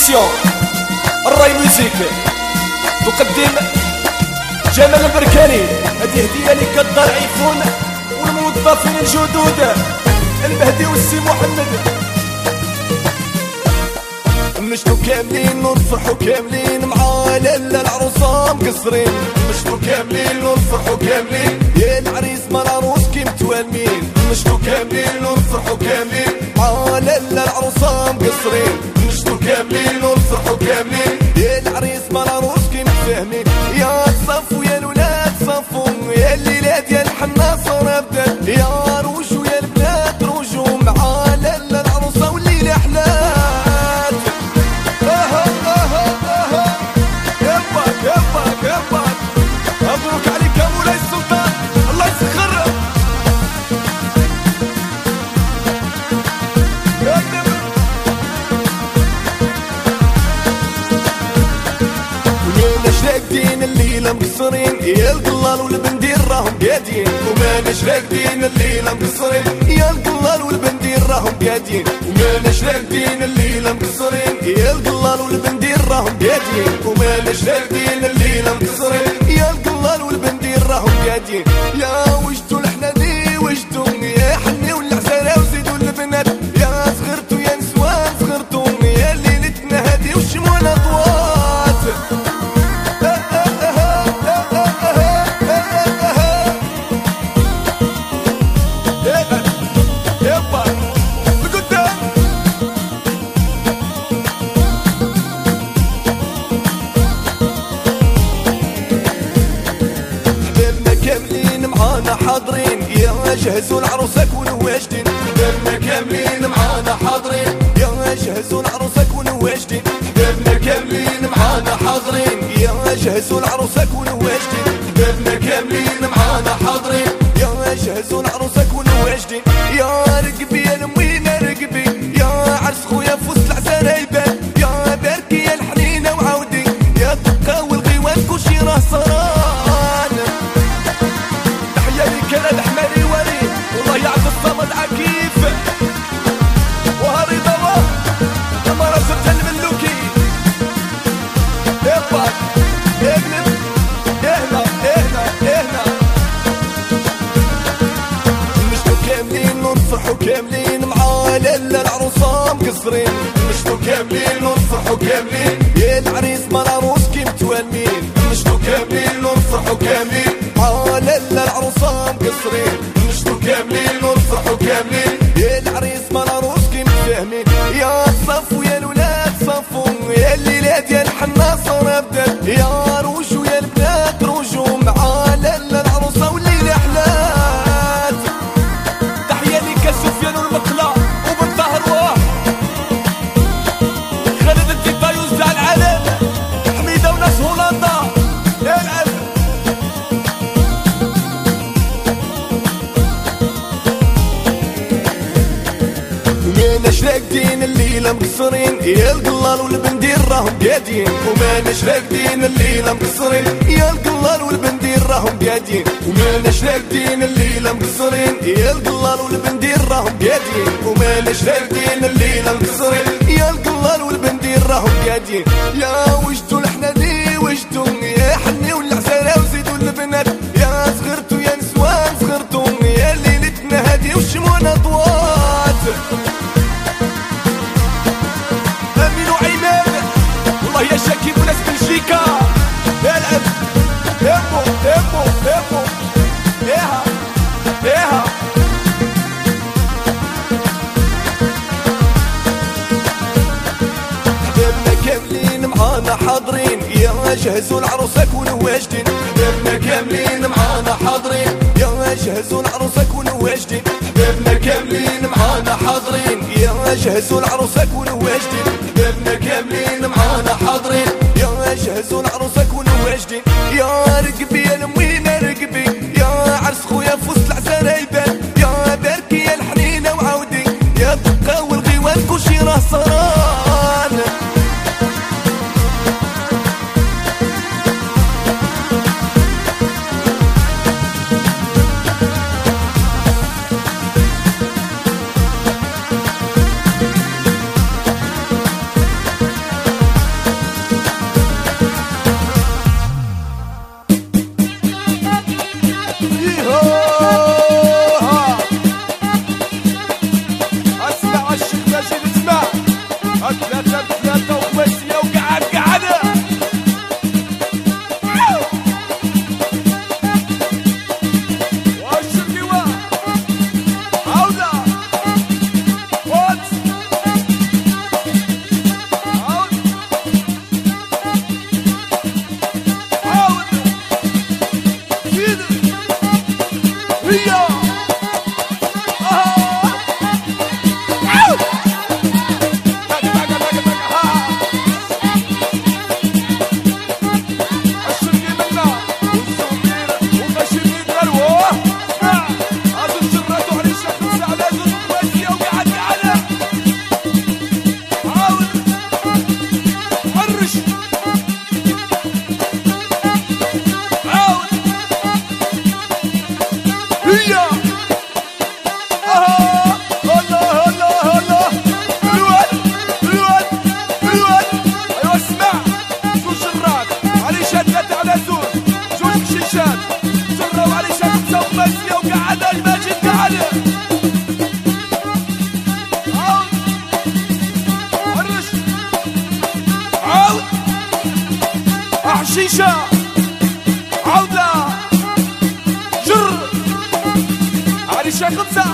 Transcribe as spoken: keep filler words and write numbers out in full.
برودكسيون الراي ميوزيك تقدم جمال البركاني. هذه هدية لك الضعيفون والموظفين الجدد المهدي والسي محمد. مشتو كاملين ونفرحو كاملين مع لالا العروسة مقصرين. مشتو كاملين ونفرحو كاملين يا العريس مع العروس كي متوالمين. مشتو كاملين ونفرحو كاملين مع لالا العروسة مقصرين. مشتو كاملين ونفرحو كاملين يا العريس مع العروس كي متفاهمين. يا تصفو يا الولاد صفو يا الليلة ديال الحنة صار بدات. يا روجو يا البنات روجو مع لالا العروسة والليلة حلات. يباك يباك يباك مبروك عليك يا مولاي السلطان الله يسخر. وماناش راقدين الليلة مقصرين يا القلال والبندير راهم قادين. وماناش راقدين الليلة مقصرين يا القلال والبندير راهم قادين. وماناش راقدين الليلة مقصرين يا القلال والبندير راهم قادين. وماناش راقدين الليلة مقصرين يا القلال والبندير راهم قادين. يا وجدو الحناني وجدو يا حني والعسالة وزيدو البنات. يا صغرتو يا نسوان صغرتو يا ليلتنا هادي والشموع الاضوات. حاضرين يا جهزوا العروسة كونوا واجدين. حبابنا كاملين معانا حاضرين يا جهزوا العروسة كونوا واجدين. حبابنا كاملين معانا حاضرين يا جهزوا العروسة كونوا واجدين. حبابنا كاملين معانا حاضرين يا جهزوا العروسة كونوا واجدين. يا رقبي يا الموينة رقبي يا عرس خويا فوس العسالة يبان. يا باركي يا الحنينة وعودي يا الدقة والغيوان كلشي راه صران. كان الحمالي وليد والله يعطي الصمد عكيف وهاري ضوا لما رسلت الملوكي. يباك اقلب اهنا اهنا اهنا. مشتو كاملين ونفرحو كاملين مع لالا العروسة مقصرين. مشتو كاملين ونفرحو كاملين يا العريس مع العروس كي متوالمين. مشتو كاملين ونفرحو كاملين مع لالا العروسة مقصرين. مشتو كاملين ونفرحو كاملين يا العريس مع العروس كي متفاهمين. يا صفو يا الولاد صفو يا الليلة ديال الحنة صار بدات. يا روجو يا البنات روجو مع لالا العروسة والليلة حلات. تحية ليك سفيان والمقلة وبالطاهر واه خالد الديبا يوزع العالم حميدة وناس هولندا يا العالم. وماناش راقدين الليلة مقصرين يا القلال والبندير راهم قادين. وماناش راقدين الليلة مقصرين يا القلال والبندير راهم قادين. وماناش راقدين الليلة مقصرين يا القلال والبندير راهم قادين. وماناش راقدين الليلة مقصرين يا القلال والبندير راهم قادين. يا وجدو الحناني وجدو يا حني والعسالة وزيدو البنات. يا صغرتو يا نسوان صغرتو يا ليلتنا هادي والشموع اضوات. امين وعماد والله يا شاكيب وناس بلجيكا يا العب يمو يمو يمو ايها ايها. حبابنا كاملين معانا حاضرين يا جهزوا العروسة كونوا واجدين. حبابنا كاملين معانا حاضرين يا جهزوا العروسة كونوا واجدين. حبابنا كاملين معانا حاضرين يا جهزوا العروسة كونوا واجدين. حبابنا كاملين معانا حاضرين يا جهزوا العروسة كونوا واجدين. يا رقبي يا الموينة رقبي يا عرس خويا فوس العسالة يبان. يا باركي يا الحنينة وعودي يا الدقة والغيوان كلشي راه صران. هي اها الله الله الله الواد الواد الواد ايوا اسمع جوج شرات علي شاد ثلاثة على زوج جوج كشيشات جراو علي شاد خمسة وخماسية وقعد الماجد قعد عاود هرش عاود حشيشة عودة جر علي شاد خمسة